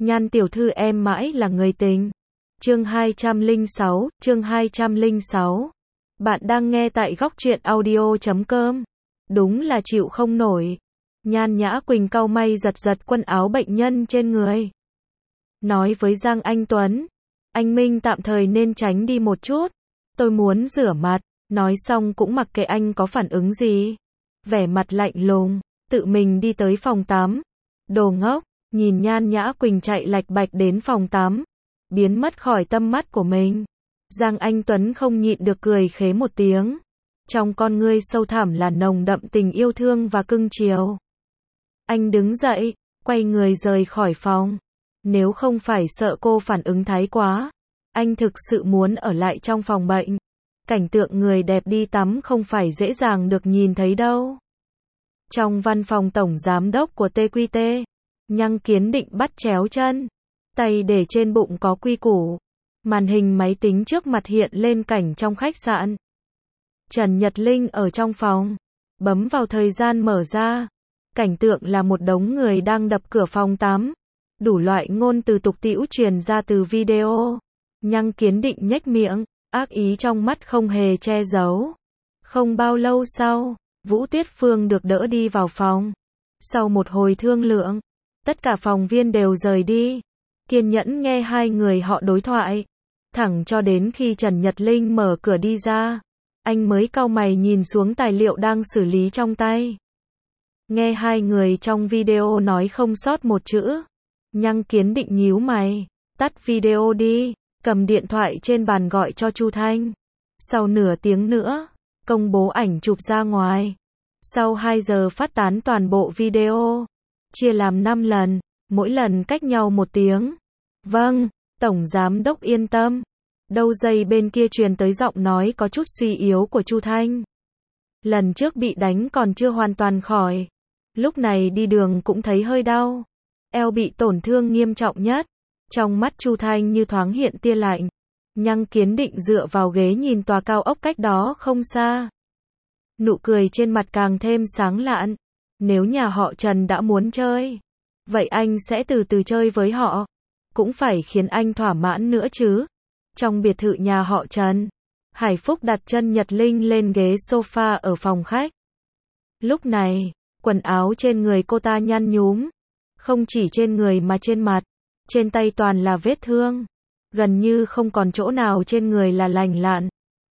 Nhan tiểu thư em mãi là người tình. Chương 206. Bạn đang nghe tại góc truyện audio.com. Đúng là chịu không nổi. Nhan Nhã Quỳnh cau mày giật giật quần áo bệnh nhân trên người. Nói với Giang Anh Tuấn, anh Minh tạm thời nên tránh đi một chút. Tôi muốn rửa mặt. Nói xong cũng mặc kệ anh có phản ứng gì. Vẻ mặt lạnh lùng, tự mình đi tới phòng tắm. Đồ ngốc, nhìn Nhan Nhã Quỳnh chạy lạch bạch đến phòng tắm, biến mất khỏi tầm mắt của mình. Giang Anh Tuấn không nhịn được cười khế một tiếng. Trong con ngươi sâu thẳm là nồng đậm tình yêu thương và cưng chiều. Anh đứng dậy, quay người rời khỏi phòng. Nếu không phải sợ cô phản ứng thái quá, anh thực sự muốn ở lại trong phòng bệnh. Cảnh tượng người đẹp đi tắm không phải dễ dàng được nhìn thấy đâu. Trong văn phòng tổng giám đốc của TQT, Nhăng Kiến Định bắt chéo chân, tay để trên bụng có quy củ. Màn hình máy tính trước mặt hiện lên cảnh trong khách sạn. Trần Nhật Linh ở trong phòng, bấm vào thời gian mở ra. Cảnh tượng là một đống người đang đập cửa phòng tắm. Đủ loại ngôn từ tục tĩu truyền ra từ video. Nhăng Kiến Định nhếch miệng, ác ý trong mắt không hề che giấu. Không bao lâu sau, Vũ Tuyết Phương được đỡ đi vào phòng. Sau một hồi thương lượng, tất cả phòng viên đều rời đi. Kiên nhẫn nghe hai người họ đối thoại. Thẳng cho đến khi Trần Nhật Linh mở cửa đi ra, anh mới cau mày nhìn xuống tài liệu đang xử lý trong tay. Nghe hai người trong video nói không sót một chữ. Nhăng Kiến Định nhíu mày, tắt video đi, cầm điện thoại trên bàn gọi cho Chu Thanh. Sau nửa tiếng nữa, công bố ảnh chụp ra ngoài. Sau 2 giờ phát tán toàn bộ video, chia làm 5 lần, mỗi lần cách nhau 1 tiếng. Vâng, Tổng Giám Đốc yên tâm. Đầu dây bên kia truyền tới giọng nói có chút suy yếu của Chu Thanh. Lần trước bị đánh còn chưa hoàn toàn khỏi. Lúc này đi đường cũng thấy hơi đau. Eo bị tổn thương nghiêm trọng nhất. Trong mắt Chu Thanh như thoáng hiện tia lạnh. Nhăng Kiến Định dựa vào ghế nhìn tòa cao ốc cách đó không xa. Nụ cười trên mặt càng thêm sáng lạn. Nếu nhà họ Trần đã muốn chơi, vậy anh sẽ từ từ chơi với họ. Cũng phải khiến anh thỏa mãn nữa chứ. Trong biệt thự nhà họ Trần, Hải Phúc đặt chân Nhật Linh lên ghế sofa ở phòng khách. Lúc này, quần áo trên người cô ta nhăn nhúm. Không chỉ trên người mà trên mặt, trên tay toàn là vết thương. Gần như không còn chỗ nào trên người là lành lặn.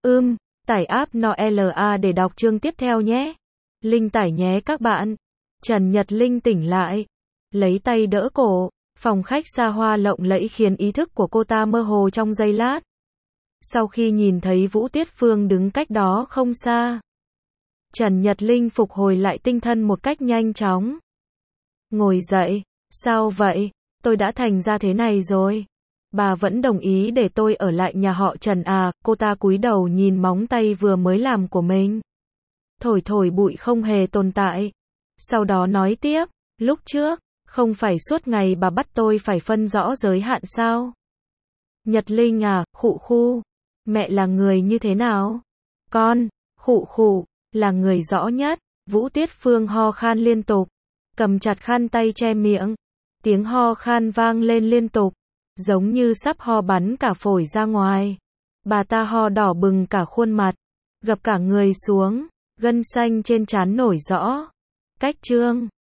Tải app NOLA để đọc chương tiếp theo nhé. Linh tải nhé các bạn. Trần Nhật Linh tỉnh lại, lấy tay đỡ cổ. Phòng khách xa hoa lộng lẫy khiến ý thức của cô ta mơ hồ trong giây lát. Sau khi nhìn thấy Vũ Tuyết Phương đứng cách đó không xa, Trần Nhật Linh phục hồi lại tinh thần một cách nhanh chóng. Ngồi dậy, sao vậy? Tôi đã thành ra thế này rồi. Bà vẫn đồng ý để tôi ở lại nhà họ Trần à? Cô ta cúi đầu nhìn móng tay vừa mới làm của mình. Thổi thổi bụi không hề tồn tại. Sau đó nói tiếp, lúc trước, không phải suốt ngày bà bắt tôi phải phân rõ giới hạn sao? Nhật Linh à, khụ khu. Mẹ là người như thế nào? Con, khụ khụ, là người rõ nhất. Vũ Tuyết Phương ho khan liên tục, cầm chặt khăn tay che miệng. Tiếng ho khan vang lên liên tục, giống như sắp ho bắn cả phổi ra ngoài. Bà ta ho đỏ bừng cả khuôn mặt, gập cả người xuống, gân xanh trên trán nổi rõ. Cách trương,